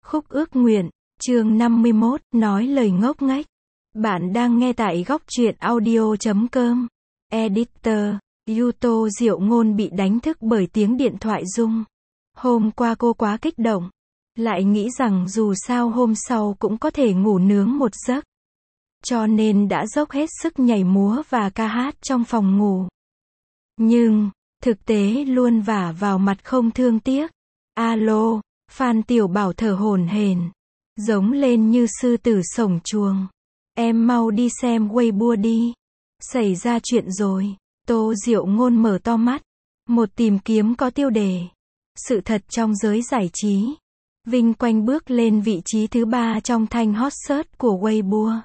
Khúc ước nguyện, chương 51, nói lời ngốc nghếch. Bạn đang nghe tại góc truyện audio.com. Editor, Yuto Diệu Ngôn bị đánh thức bởi tiếng điện thoại rung. Hôm qua cô quá kích động. Lại nghĩ rằng dù sao hôm sau cũng có thể ngủ nướng một giấc. Cho nên đã dốc hết sức nhảy múa và ca hát trong phòng ngủ. Nhưng, thực tế luôn vả vào mặt không thương tiếc. Alo, Phan Tiểu Bảo thở hổn hển, giống lên như sư tử sổng chuồng. Em mau đi xem Weibo đi. Xảy ra chuyện rồi. Tô Diệu Ngôn mở to mắt. Một tìm kiếm có tiêu đề. Sự thật trong giới giải trí. Vinh quanh bước lên vị trí thứ 3 trong thanh hot search của Weibo.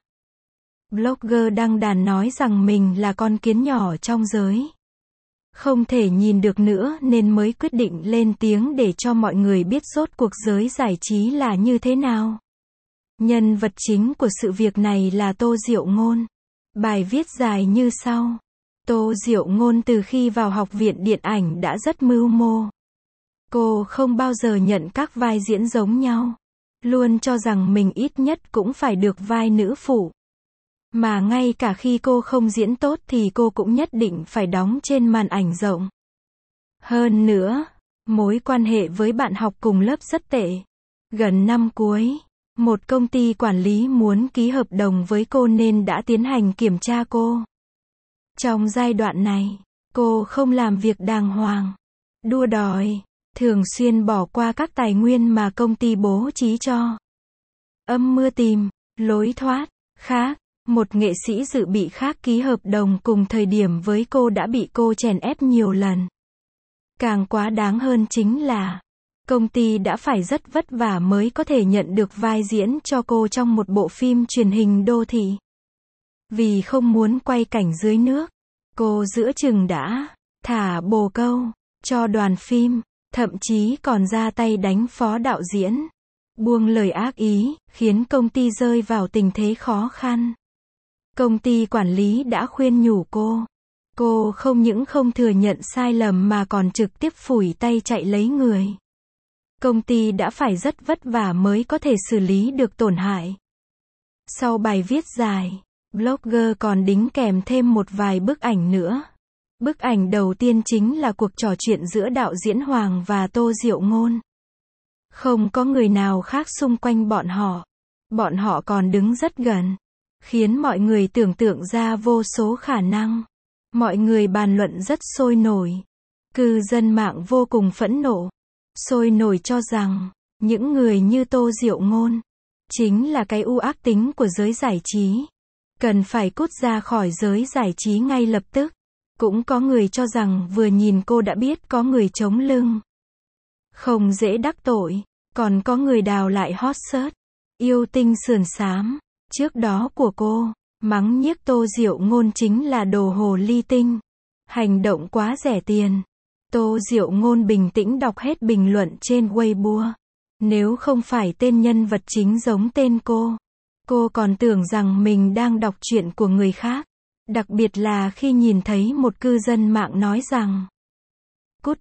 Blogger đăng đàn nói rằng mình là con kiến nhỏ trong giới. Không thể nhìn được nữa nên mới quyết định lên tiếng để cho mọi người biết rốt cuộc giới giải trí là như thế nào. Nhân vật chính của sự việc này là Tô Diệu Ngôn. Bài viết dài như sau. Tô Diệu Ngôn từ khi vào học viện điện ảnh đã rất mưu mô. Cô không bao giờ nhận các vai diễn giống nhau. Luôn cho rằng mình ít nhất cũng phải được vai nữ phụ. Mà ngay cả khi cô không diễn tốt thì cô cũng nhất định phải đóng trên màn ảnh rộng. Hơn nữa, mối quan hệ với bạn học cùng lớp rất tệ. Gần năm cuối, một công ty quản lý muốn ký hợp đồng với cô nên đã tiến hành kiểm tra cô. Trong giai đoạn này, cô không làm việc đàng hoàng, đua đòi, thường xuyên bỏ qua các tài nguyên mà công ty bố trí cho. Âm mưu tìm lối thoát khác. Một nghệ sĩ dự bị khác ký hợp đồng cùng thời điểm với cô đã bị cô chèn ép nhiều lần. Càng quá đáng hơn chính là, công ty đã phải rất vất vả mới có thể nhận được vai diễn cho cô trong một bộ phim truyền hình đô thị. Vì không muốn quay cảnh dưới nước, cô giữa chừng đã thả bồ câu cho đoàn phim, thậm chí còn ra tay đánh phó đạo diễn, buông lời ác ý, khiến công ty rơi vào tình thế khó khăn. Công ty quản lý đã khuyên nhủ cô. Cô không những không thừa nhận sai lầm mà còn trực tiếp phủi tay chạy lấy người. Công ty đã phải rất vất vả mới có thể xử lý được tổn hại. Sau bài viết dài, blogger còn đính kèm thêm một vài bức ảnh nữa. Bức ảnh đầu tiên chính là cuộc trò chuyện giữa đạo diễn Hoàng và Tô Diệu Ngôn. Không có người nào khác xung quanh bọn họ. Bọn họ còn đứng rất gần, khiến mọi người tưởng tượng ra vô số khả năng. Mọi người bàn luận rất sôi nổi. Cư dân mạng vô cùng phẫn nộ. Sôi nổi cho rằng, những người như Tô Diệu Ngôn, chính là cái u ác tính của giới giải trí. Cần phải cút ra khỏi giới giải trí ngay lập tức. Cũng có người cho rằng vừa nhìn cô đã biết có người chống lưng. Không dễ đắc tội. Còn có người đào lại hot search. Yêu tinh sườn xám trước đó của cô, mắng nhiếc Tô Diệu Ngôn chính là đồ hồ ly tinh. Hành động quá rẻ tiền. Tô Diệu Ngôn bình tĩnh đọc hết bình luận trên Weibo. Nếu không phải tên nhân vật chính giống tên cô còn tưởng rằng mình đang đọc chuyện của người khác. Đặc biệt là khi nhìn thấy một cư dân mạng nói rằng, cút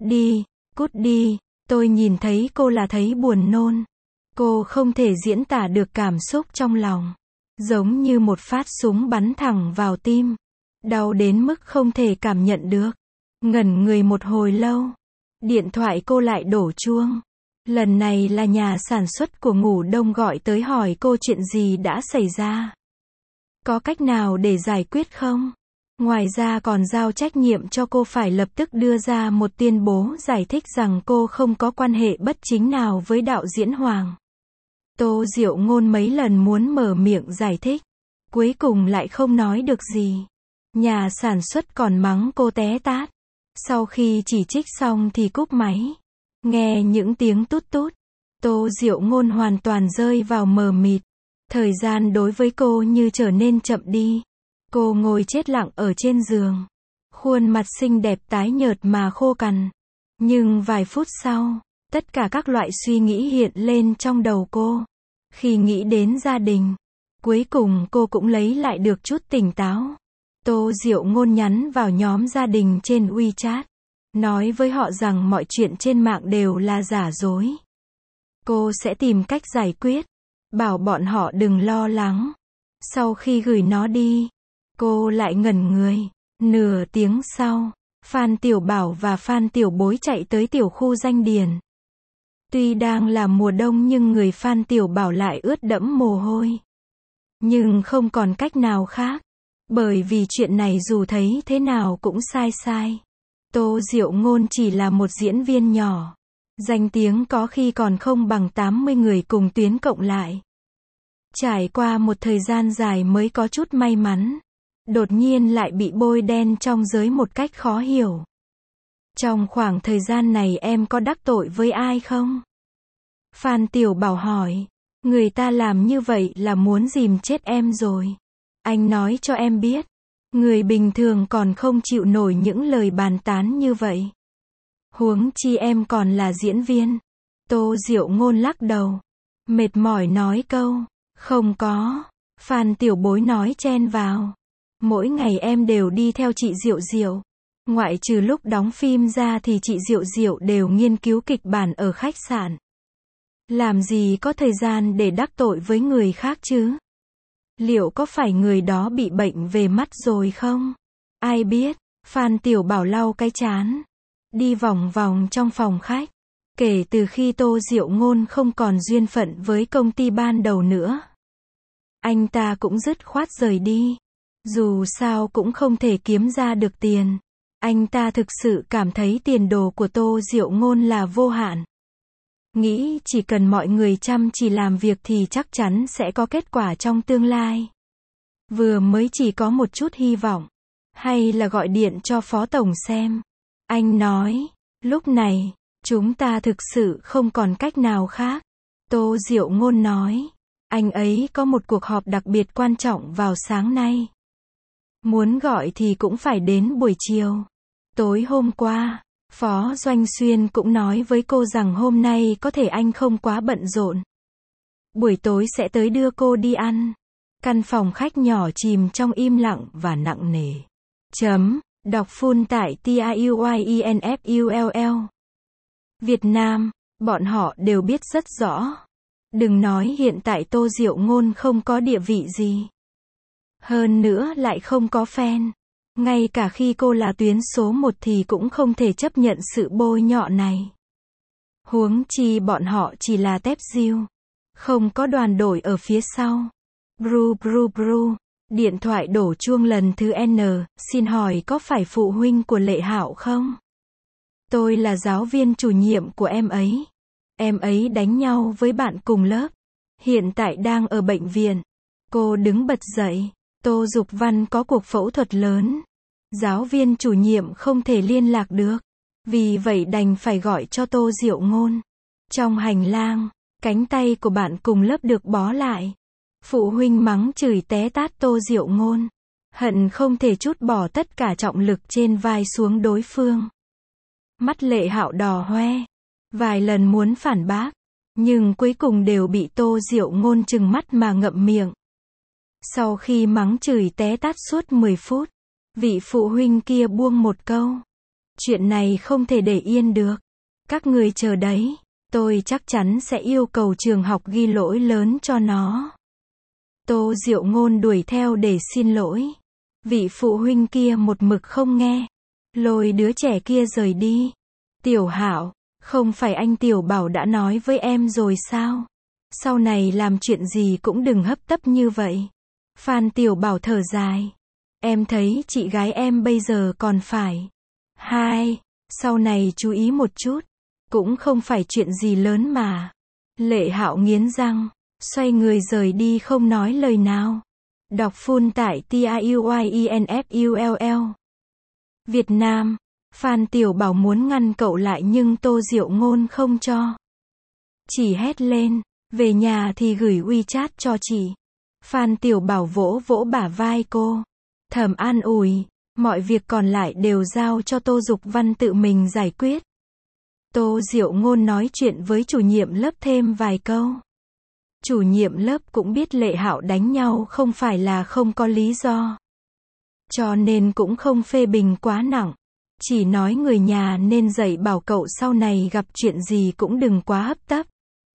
đi, tôi nhìn thấy cô là thấy buồn nôn. Cô không thể diễn tả được cảm xúc trong lòng. Giống như một phát súng bắn thẳng vào tim. Đau đến mức không thể cảm nhận được. Ngẩn người một hồi lâu. Điện thoại cô lại đổ chuông. Lần này là nhà sản xuất của Ngủ Đông gọi tới hỏi cô chuyện gì đã xảy ra. Có cách nào để giải quyết không? Ngoài ra còn giao trách nhiệm cho cô phải lập tức đưa ra một tuyên bố giải thích rằng cô không có quan hệ bất chính nào với đạo diễn Hoàng. Tô Diệu Ngôn mấy lần muốn mở miệng giải thích, cuối cùng lại không nói được gì. Nhà sản xuất còn mắng cô té tát. Sau khi chỉ trích xong thì cúp máy. Nghe những tiếng tút tút, Tô Diệu Ngôn hoàn toàn rơi vào mờ mịt. Thời gian đối với cô như trở nên chậm đi. Cô ngồi chết lặng ở trên giường. Khuôn mặt xinh đẹp tái nhợt mà khô cằn. Nhưng vài phút sau, tất cả các loại suy nghĩ hiện lên trong đầu cô. Khi nghĩ đến gia đình, cuối cùng cô cũng lấy lại được chút tỉnh táo. Tô Diệu Ngôn nhắn vào nhóm gia đình trên WeChat. Nói với họ rằng mọi chuyện trên mạng đều là giả dối. Cô sẽ tìm cách giải quyết. Bảo bọn họ đừng lo lắng. Sau khi gửi nó đi, cô lại ngẩn người. Nửa tiếng sau, Phan Tiểu Bảo và Phan Tiểu Bối chạy tới tiểu khu Danh Điền. Tuy đang là mùa đông nhưng người Phan Tiểu Bảo lại ướt đẫm mồ hôi. Nhưng không còn cách nào khác. Bởi vì chuyện này dù thấy thế nào cũng sai. Tô Diệu Ngôn chỉ là một diễn viên nhỏ. Danh tiếng có khi còn không bằng 80 người cùng tuyến cộng lại. Trải qua một thời gian dài mới có chút may mắn. Đột nhiên lại bị bôi đen trong giới một cách khó hiểu. Trong khoảng thời gian này em có đắc tội với ai không? Phan Tiểu Bảo hỏi. Người ta làm như vậy là muốn dìm chết em rồi. Anh nói cho em biết. Người bình thường còn không chịu nổi những lời bàn tán như vậy. Huống chi em còn là diễn viên. Tô Diệu Ngôn lắc đầu. Mệt mỏi nói câu. Không có. Phan Tiểu Bối nói chen vào. Mỗi ngày em đều đi theo chị Diệu Diệu. Ngoại trừ lúc đóng phim ra thì chị Diệu Diệu đều nghiên cứu kịch bản ở khách sạn. Làm gì có thời gian để đắc tội với người khác chứ? Liệu có phải người đó bị bệnh về mắt rồi không? Ai biết? Phan Tiểu Bảo lau cái trán. Đi vòng vòng trong phòng khách. Kể từ khi Tô Diệu Ngôn không còn duyên phận với công ty ban đầu nữa, anh ta cũng dứt khoát rời đi. Dù sao cũng không thể kiếm ra được tiền. Anh ta thực sự cảm thấy tiền đồ của Tô Diệu Ngôn là vô hạn. Nghĩ chỉ cần mọi người chăm chỉ làm việc thì chắc chắn sẽ có kết quả trong tương lai. Vừa mới chỉ có một chút hy vọng. Hay là gọi điện cho Phó Tổng xem. Anh nói, lúc này, chúng ta thực sự không còn cách nào khác. Tô Diệu Ngôn nói, anh ấy có một cuộc họp đặc biệt quan trọng vào sáng nay. Muốn gọi thì cũng phải đến buổi chiều. Tối hôm qua, Phó Doanh Xuyên cũng nói với cô rằng hôm nay có thể anh không quá bận rộn. Buổi tối sẽ tới đưa cô đi ăn. Căn phòng khách nhỏ chìm trong im lặng và nặng nề. Đọc full tại TIUYINFULL. Việt Nam, bọn họ đều biết rất rõ. Đừng nói hiện tại Tô Diệu Ngôn không có địa vị gì. Hơn nữa lại không có fan. Ngay cả khi cô là tuyến số 1 thì cũng không thể chấp nhận sự bôi nhọ này. Huống chi bọn họ chỉ là tép diêu. Không có đoàn đội ở phía sau. Bru bru bru. Điện thoại đổ chuông lần thứ N, xin hỏi có phải phụ huynh của Lệ Hạo không? Tôi là giáo viên chủ nhiệm của em ấy. Em ấy đánh nhau với bạn cùng lớp. Hiện tại đang ở bệnh viện. Cô đứng bật dậy. Tô Dục Văn có cuộc phẫu thuật lớn. Giáo viên chủ nhiệm không thể liên lạc được. Vì vậy đành phải gọi cho Tô Diệu Ngôn. Trong hành lang, cánh tay của bạn cùng lớp được bó lại. Phụ huynh mắng chửi té tát Tô Diệu Ngôn. Hận không thể trút bỏ tất cả trọng lực trên vai xuống đối phương. Mắt Lệ Hạo đỏ hoe. Vài lần muốn phản bác. Nhưng cuối cùng đều bị Tô Diệu Ngôn trừng mắt mà ngậm miệng. Sau khi mắng chửi té tát suốt 10 phút. Vị phụ huynh kia buông một câu. Chuyện này không thể để yên được. Các người chờ đấy. Tôi chắc chắn sẽ yêu cầu trường học ghi lỗi lớn cho nó. Tô Diệu Ngôn đuổi theo để xin lỗi. Vị phụ huynh kia một mực không nghe. Lôi đứa trẻ kia rời đi. Tiểu Hạo, không phải anh Tiểu Bảo đã nói với em rồi sao? Sau này làm chuyện gì cũng đừng hấp tấp như vậy. Phan Tiểu Bảo thở dài. Em thấy chị gái em bây giờ còn phải. Sau này chú ý một chút. Cũng không phải chuyện gì lớn mà. Lệ Hạo nghiến răng. Xoay người rời đi không nói lời nào. Đọc full tại TIUYINFULL. Việt Nam. Phan Tiểu Bảo muốn ngăn cậu lại nhưng Tô Diệu Ngôn không cho. Chỉ hét lên. Về nhà thì gửi WeChat cho chị. Phan Tiểu Bảo vỗ vỗ bả vai cô. Thầm an ủi. Mọi việc còn lại đều giao cho Tô Dục Văn tự mình giải quyết. Tô Diệu Ngôn nói chuyện với chủ nhiệm lớp thêm vài câu. Chủ nhiệm lớp cũng biết Lệ Hạo đánh nhau không phải là không có lý do. Cho nên cũng không phê bình quá nặng. Chỉ nói người nhà nên dạy bảo cậu sau này gặp chuyện gì cũng đừng quá hấp tấp.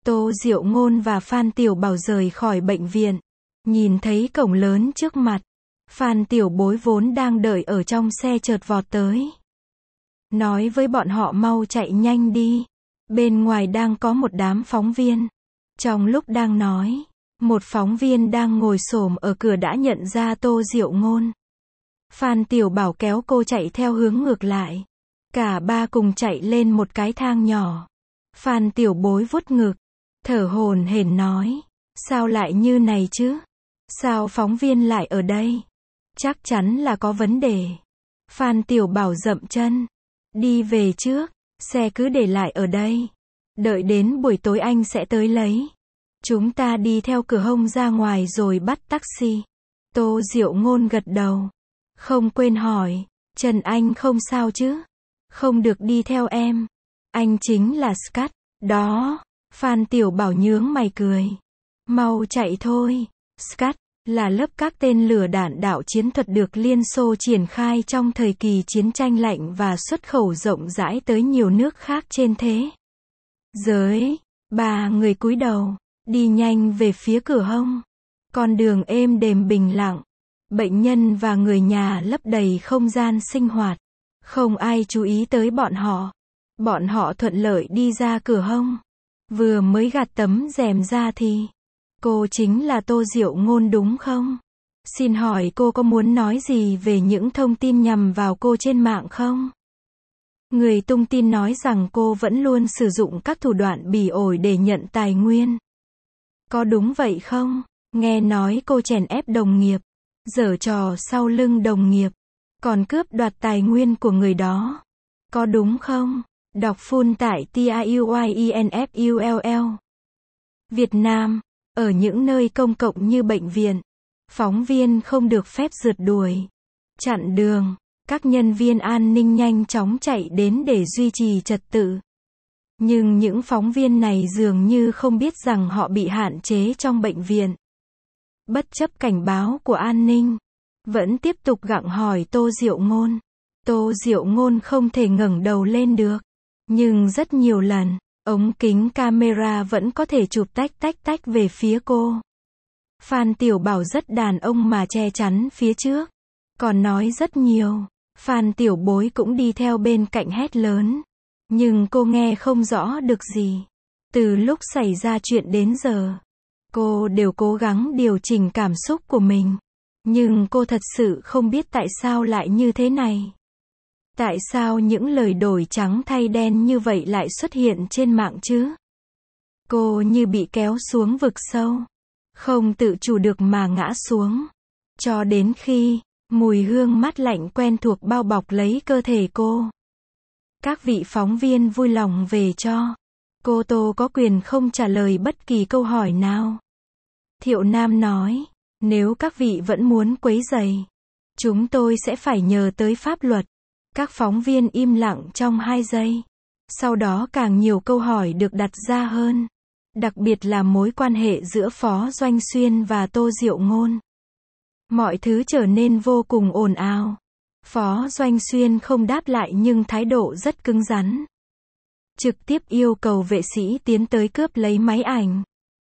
Tô Diệu Ngôn và Phan Tiểu Bảo rời khỏi bệnh viện. Nhìn thấy cổng lớn trước mặt. Phan Tiểu Bối vốn đang đợi ở trong xe chợt vọt tới. Nói với bọn họ mau chạy nhanh đi. Bên ngoài đang có một đám phóng viên. Trong lúc đang nói, một phóng viên đang ngồi xổm ở cửa đã nhận ra Tô Diệu Ngôn. Phan Tiểu Bảo kéo cô chạy theo hướng ngược lại. Cả ba cùng chạy lên một cái thang nhỏ. Phan Tiểu Bối vuốt ngực, thở hổn hển nói, sao lại như này chứ? Sao phóng viên lại ở đây? Chắc chắn là có vấn đề. Phan Tiểu Bảo dậm chân, đi về trước, xe cứ để lại ở đây. Đợi đến buổi tối anh sẽ tới lấy. Chúng ta đi theo cửa hông ra ngoài rồi bắt taxi. Tô Diệu Ngôn gật đầu. Không quên hỏi, Trần Anh không sao chứ? Không được đi theo em. Anh chính là Scott. Đó. Phan Tiểu Bảo nhướng mày cười. Mau chạy thôi. Scott là lớp các tên lửa đạn đạo chiến thuật được Liên Xô triển khai trong thời kỳ chiến tranh lạnh và xuất khẩu rộng rãi tới nhiều nước khác trên thế giới. Ba người cúi đầu, đi nhanh về phía cửa hông. Con đường êm đềm bình lặng. Bệnh nhân và người nhà lấp đầy không gian sinh hoạt. Không ai chú ý tới bọn họ. Bọn họ thuận lợi đi ra cửa hông. Vừa mới gạt tấm rèm ra thì, cô chính là Tô Diệu Ngôn đúng không? Xin hỏi cô có muốn nói gì về những thông tin nhằm vào cô trên mạng không? Người tung tin nói rằng cô vẫn luôn sử dụng các thủ đoạn bỉ ổi để nhận tài nguyên. Có đúng vậy không? Nghe nói cô chèn ép đồng nghiệp, giở trò sau lưng đồng nghiệp, còn cướp đoạt tài nguyên của người đó. Có đúng không? Đọc full tại TIUYINFULL. Việt Nam, ở những nơi công cộng như bệnh viện, phóng viên không được phép rượt đuổi, chặn đường. Các nhân viên an ninh nhanh chóng chạy đến để duy trì trật tự. Nhưng những phóng viên này dường như không biết rằng họ bị hạn chế trong bệnh viện. Bất chấp cảnh báo của an ninh, vẫn tiếp tục gặng hỏi Tô Diệu Ngôn. Tô Diệu Ngôn không thể ngẩng đầu lên được. Nhưng rất nhiều lần, ống kính camera vẫn có thể chụp tách về phía cô. Phan Tiểu Bảo rất đàn ông mà che chắn phía trước. Còn nói rất nhiều. Phan Tiểu Bối cũng đi theo bên cạnh hét lớn. Nhưng cô nghe không rõ được gì. Từ lúc xảy ra chuyện đến giờ, cô đều cố gắng điều chỉnh cảm xúc của mình. Nhưng cô thật sự không biết tại sao lại như thế này. Tại sao những lời đổi trắng thay đen như vậy lại xuất hiện trên mạng chứ? Cô như bị kéo xuống vực sâu. Không tự chủ được mà ngã xuống. Cho đến khi, mùi hương mát lạnh quen thuộc bao bọc lấy cơ thể cô. Các vị phóng viên vui lòng về cho. Cô Tô có quyền không trả lời bất kỳ câu hỏi nào. Thiệu Nam nói, nếu các vị vẫn muốn quấy rầy, chúng tôi sẽ phải nhờ tới pháp luật. Các phóng viên im lặng trong 2 giây. Sau đó càng nhiều câu hỏi được đặt ra hơn. Đặc biệt là mối quan hệ giữa Phó Doanh Xuyên và Tô Diệu Ngôn. Mọi thứ trở nên vô cùng ồn ào. Phó Doanh Xuyên không đáp lại nhưng thái độ rất cứng rắn. Trực tiếp yêu cầu vệ sĩ tiến tới cướp lấy máy ảnh.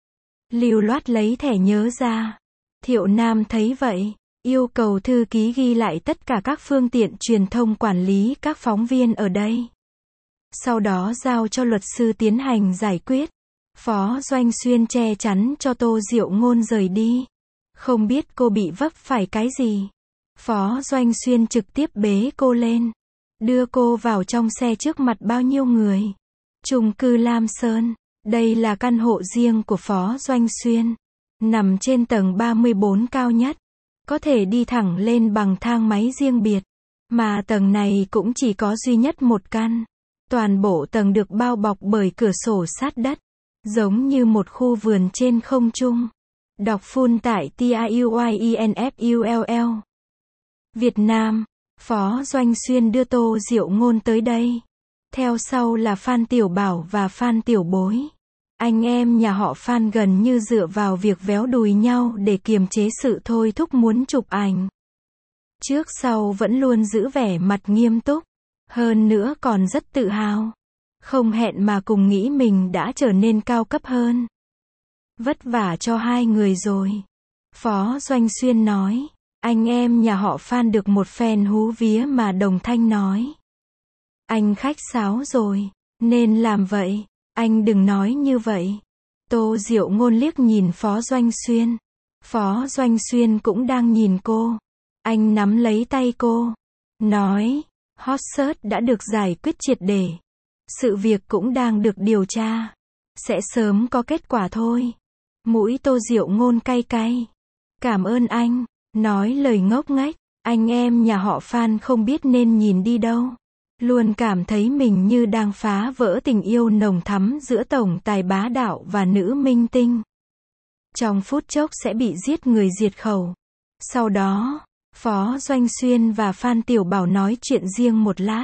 Lưu loát lấy thẻ nhớ ra. Thiệu Nam thấy vậy, yêu cầu thư ký ghi lại tất cả các phương tiện truyền thông quản lý các phóng viên ở đây. Sau đó giao cho luật sư tiến hành giải quyết. Phó Doanh Xuyên che chắn cho Tô Diệu Ngôn rời đi. Không biết cô bị vấp phải cái gì. Phó Doanh Xuyên trực tiếp bế cô lên. Đưa cô vào trong xe trước mặt bao nhiêu người. Chung cư Lam Sơn. Đây là căn hộ riêng của Phó Doanh Xuyên. Nằm trên tầng 34 cao nhất. Có thể đi thẳng lên bằng thang máy riêng biệt. Mà tầng này cũng chỉ có duy nhất một căn. Toàn bộ tầng được bao bọc bởi cửa sổ sát đất. Giống như một khu vườn trên không trung. Đọc full tại TIUYINFULL. Việt Nam, Phó Doanh Xuyên đưa Tô Diệu Ngôn tới đây. Theo sau là Phan Tiểu Bảo và Phan Tiểu Bối. Anh em nhà họ Phan gần như dựa vào việc véo đùi nhau để kiềm chế sự thôi thúc muốn chụp ảnh. Trước sau vẫn luôn giữ vẻ mặt nghiêm túc. Hơn nữa còn rất tự hào. Không hẹn mà cùng nghĩ mình đã trở nên cao cấp hơn. Vất vả cho hai người rồi. Phó Doanh Xuyên nói. Anh em nhà họ Phan được một phen hú vía mà đồng thanh nói. Anh khách sáo rồi. Nên làm vậy. Anh đừng nói như vậy. Tô Diệu Ngôn liếc nhìn Phó Doanh Xuyên. Phó Doanh Xuyên cũng đang nhìn cô. Anh nắm lấy tay cô. Nói. Hot search đã được giải quyết triệt để. Sự việc cũng đang được điều tra. Sẽ sớm có kết quả thôi. Mũi Tô Diệu Ngôn cay cay. Cảm ơn anh. Nói lời ngốc nghếch. Anh em nhà họ Phan không biết nên nhìn đi đâu. Luôn cảm thấy mình như đang phá vỡ tình yêu nồng thắm giữa tổng tài bá đạo và nữ minh tinh. Trong phút chốc sẽ bị giết người diệt khẩu. Sau đó, Phó Doanh Xuyên và Phan Tiểu Bảo nói chuyện riêng một lát.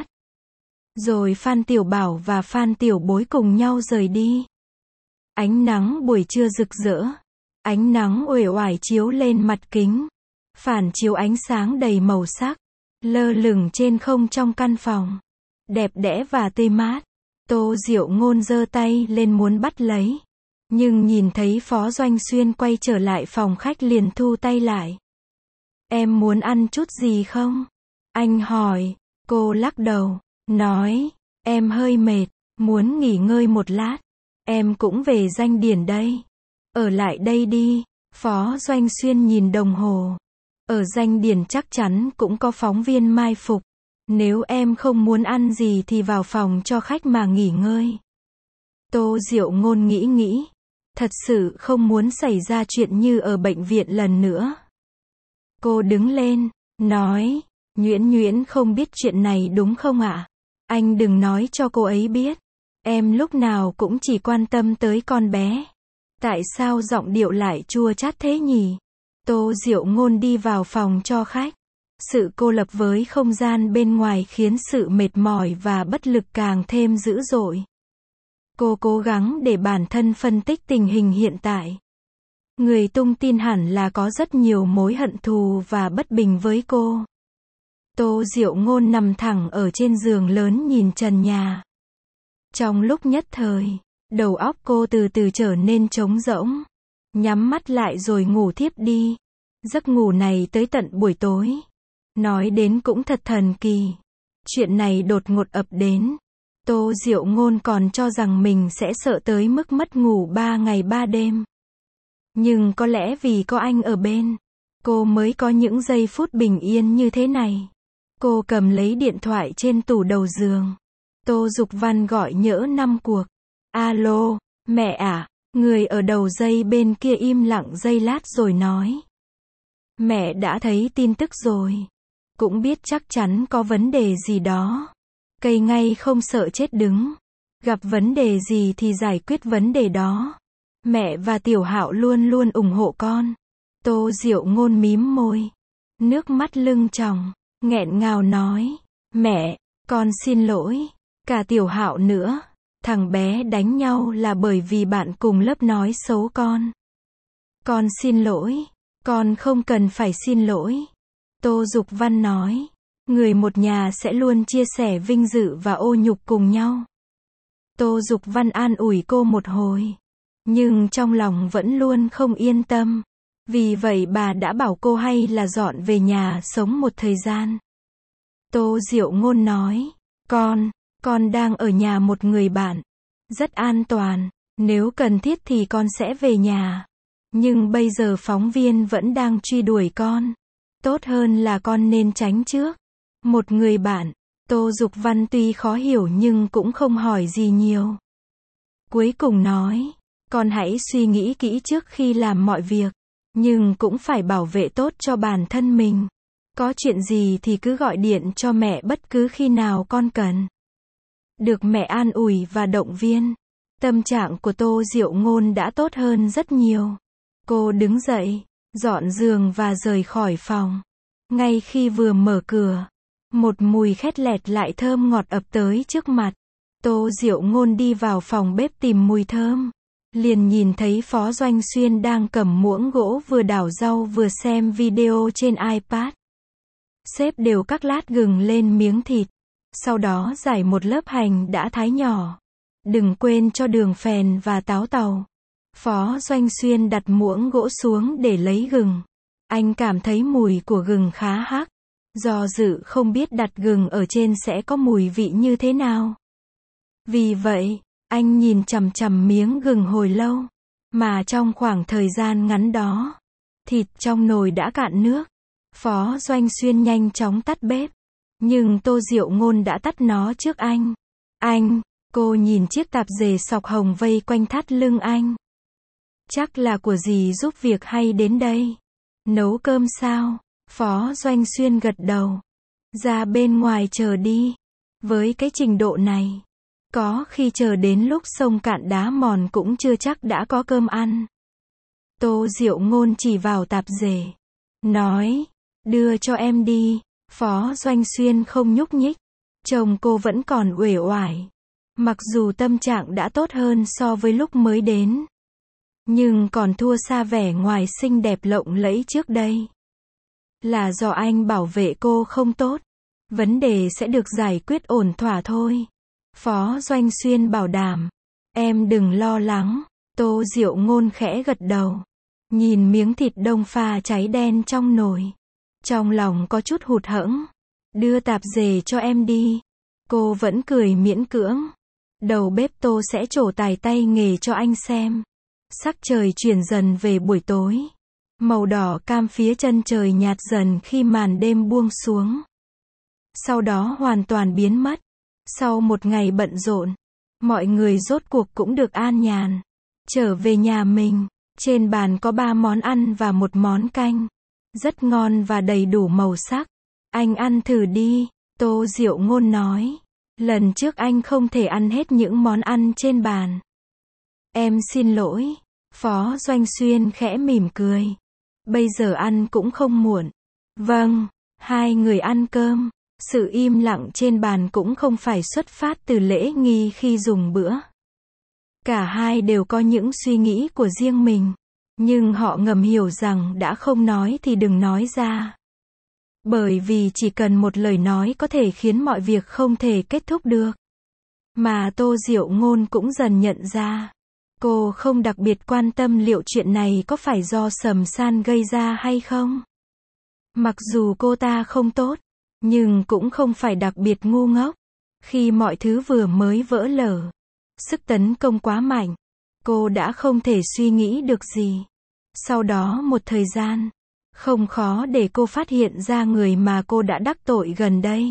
Rồi Phan Tiểu Bảo và Phan Tiểu Bối cùng nhau rời đi. Ánh nắng buổi trưa rực rỡ. Ánh nắng uể oải chiếu lên mặt kính. Phản chiếu ánh sáng đầy màu sắc. Lơ lửng trên không trong căn phòng. Đẹp đẽ và tươi mát. Tô Diệu Ngôn giơ tay lên muốn bắt lấy. Nhưng nhìn thấy Phó Doanh Xuyên quay trở lại phòng khách liền thu tay lại. Em muốn ăn chút gì không? Anh hỏi. Cô lắc đầu. Nói. Em hơi mệt. Muốn nghỉ ngơi một lát. Em cũng về Danh Điển đây. Ở lại đây đi. Phó Doanh Xuyên nhìn đồng hồ. Ở Danh Điển chắc chắn cũng có phóng viên mai phục. Nếu em không muốn ăn gì thì vào phòng cho khách mà nghỉ ngơi. Tô Diệu Ngôn nghĩ. Thật sự không muốn xảy ra chuyện như ở bệnh viện lần nữa. Cô đứng lên. Nói. Nhuyễn Nhuyễn không biết chuyện này đúng không ạ? Anh đừng nói cho cô ấy biết. Em lúc nào cũng chỉ quan tâm tới con bé. Tại sao giọng điệu lại chua chát thế nhỉ? Tô Diệu Ngôn đi vào phòng cho khách. Sự cô lập với không gian bên ngoài khiến sự mệt mỏi và bất lực càng thêm dữ dội. Cô cố gắng để bản thân phân tích tình hình hiện tại. Người tung tin hẳn là có rất nhiều mối hận thù và bất bình với cô. Tô Diệu Ngôn nằm thẳng ở trên giường lớn nhìn trần nhà. Trong lúc nhất thời, đầu óc cô từ từ trở nên trống rỗng. Nhắm mắt lại rồi ngủ thiếp đi. Giấc ngủ này tới tận buổi tối. Nói đến cũng thật thần kỳ. Chuyện này đột ngột ập đến. Tô Diệu Ngôn còn cho rằng mình sẽ sợ tới mức mất ngủ 3 ngày 3 đêm. Nhưng có lẽ vì có anh ở bên, cô mới có những giây phút bình yên như thế này. Cô cầm lấy điện thoại trên tủ đầu giường. Tô Dục Văn gọi nhỡ 5 cuộc. Alo, mẹ à, người ở đầu dây bên kia im lặng giây lát rồi nói. Mẹ đã thấy tin tức rồi. Cũng biết chắc chắn có vấn đề gì đó. Cây ngay không sợ chết đứng. Gặp vấn đề gì thì giải quyết vấn đề đó. Mẹ và Tiểu Hạo luôn luôn ủng hộ con. Tô Diệu Ngôn mím môi. Nước mắt lưng tròng. Nghẹn ngào nói. Mẹ, con xin lỗi. Cả Tiểu Hạo nữa. Thằng bé đánh nhau là bởi vì bạn cùng lớp nói xấu con. Con xin lỗi. Con không cần phải xin lỗi. Tô Dục Văn nói. Người một nhà sẽ luôn chia sẻ vinh dự và ô nhục cùng nhau. Tô Dục Văn an ủi cô một hồi. Nhưng trong lòng vẫn luôn không yên tâm. Vì vậy bà đã bảo cô hay là dọn về nhà sống một thời gian. Tô Diệu Ngôn nói. Con đang ở nhà một người bạn. Rất an toàn. Nếu cần thiết thì con sẽ về nhà. Nhưng bây giờ phóng viên vẫn đang truy đuổi con. Tốt hơn là con nên tránh trước. Một người bạn. Tô Dục Văn tuy khó hiểu nhưng cũng không hỏi gì nhiều. Cuối cùng nói. Con hãy suy nghĩ kỹ trước khi làm mọi việc. Nhưng cũng phải bảo vệ tốt cho bản thân mình. Có chuyện gì thì cứ gọi điện cho mẹ bất cứ khi nào con cần. Được mẹ an ủi và động viên. Tâm trạng của Tô Diệu Ngôn đã tốt hơn rất nhiều. Cô đứng dậy, dọn giường và rời khỏi phòng. Ngay khi vừa mở cửa, một mùi khét lẹt lại thơm ngọt ập tới trước mặt. Tô Diệu Ngôn đi vào phòng bếp tìm mùi thơm. Liền nhìn thấy Phó Doanh Xuyên đang cầm muỗng gỗ vừa đảo rau vừa xem video trên iPad. Xếp đều các lát gừng lên miếng thịt. Sau đó rải một lớp hành đã thái nhỏ. Đừng quên cho đường phèn và táo tàu. Phó Doanh Xuyên đặt muỗng gỗ xuống để lấy gừng. Anh cảm thấy mùi của gừng khá hắc. Do dự không biết đặt gừng ở trên sẽ có mùi vị như thế nào. Vì vậy, anh nhìn chằm chằm miếng gừng hồi lâu. Mà trong khoảng thời gian ngắn đó, thịt trong nồi đã cạn nước. Phó Doanh Xuyên nhanh chóng tắt bếp. Nhưng Tô Diệu Ngôn đã tắt nó trước anh. Cô nhìn chiếc tạp dề sọc hồng vây quanh thắt lưng anh. Chắc là của dì giúp việc hay đến đây. Nấu cơm sao? Phó Doanh Xuyên gật đầu. Ra bên ngoài chờ đi. Với cái trình độ này, có khi chờ đến lúc sông cạn đá mòn cũng chưa chắc đã có cơm ăn. Tô Diệu Ngôn chỉ vào tạp dề. Nói, đưa cho em đi. Phó Doanh Xuyên không nhúc nhích. Chồng cô vẫn còn uể oải. Mặc dù tâm trạng đã tốt hơn so với lúc mới đến. Nhưng còn thua xa vẻ ngoài xinh đẹp lộng lẫy trước đây. Là do anh bảo vệ cô không tốt. Vấn đề sẽ được giải quyết ổn thỏa thôi. Phó Doanh Xuyên bảo đảm. Em đừng lo lắng. Tô Diệu Ngôn khẽ gật đầu. Nhìn miếng thịt đông pha cháy đen trong nồi. Trong lòng có chút hụt hẫng. Đưa tạp dề cho em đi. Cô vẫn cười miễn cưỡng. Đầu bếp Tô sẽ trổ tài tay nghề cho anh xem. Sắc trời chuyển dần về buổi tối. Màu đỏ cam phía chân trời nhạt dần khi màn đêm buông xuống. Sau đó hoàn toàn biến mất. Sau một ngày bận rộn, mọi người rốt cuộc cũng được an nhàn. Trở về nhà mình, trên bàn có 3 món ăn và 1 món canh. Rất ngon và đầy đủ màu sắc. Anh ăn thử đi, Tô Diệu Ngôn nói. Lần trước anh không thể ăn hết những món ăn trên bàn. Em xin lỗi. Phó Doanh Xuyên khẽ mỉm cười. Bây giờ ăn cũng không muộn. Vâng, hai người ăn cơm. Sự im lặng trên bàn cũng không phải xuất phát từ lễ nghi khi dùng bữa. Cả hai đều có những suy nghĩ của riêng mình. Nhưng họ ngầm hiểu rằng đã không nói thì đừng nói ra. Bởi vì chỉ cần một lời nói có thể khiến mọi việc không thể kết thúc được. Mà Tô Diệu Ngôn cũng dần nhận ra. Cô không đặc biệt quan tâm liệu chuyện này có phải do Sầm San gây ra hay không. Mặc dù cô ta không tốt, nhưng cũng không phải đặc biệt ngu ngốc. Khi mọi thứ vừa mới vỡ lở, sức tấn công quá mạnh, cô đã không thể suy nghĩ được gì. Sau đó một thời gian, không khó để cô phát hiện ra người mà cô đã đắc tội gần đây.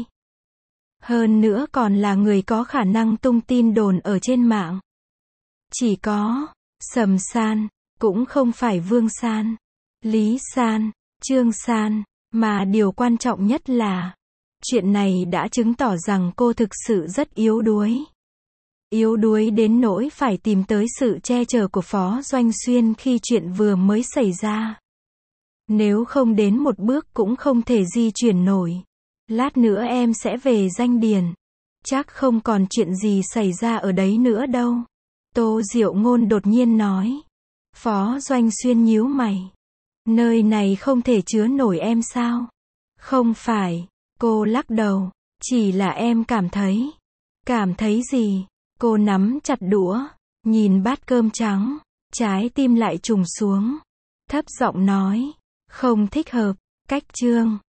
Hơn nữa còn là người có khả năng tung tin đồn ở trên mạng. Chỉ có Sầm San, cũng không phải Vương San, Lý San, Trương San, mà điều quan trọng nhất là chuyện này đã chứng tỏ rằng cô thực sự rất yếu đuối. Yếu đuối đến nỗi phải tìm tới sự che chở của Phó Doanh Xuyên khi chuyện vừa mới xảy ra. Nếu không đến một bước cũng không thể di chuyển nổi. Lát nữa em sẽ về Danh Điền. Chắc không còn chuyện gì xảy ra ở đấy nữa đâu. Tô Diệu Ngôn đột nhiên nói. Phó Doanh Xuyên nhíu mày. Nơi này không thể chứa nổi em sao? Không phải. Cô lắc đầu. Chỉ là em cảm thấy. Cảm thấy gì? Cô nắm chặt đũa. Nhìn bát cơm trắng. Trái tim lại trùng xuống. Thấp giọng nói. Không thích hợp. Cách chương.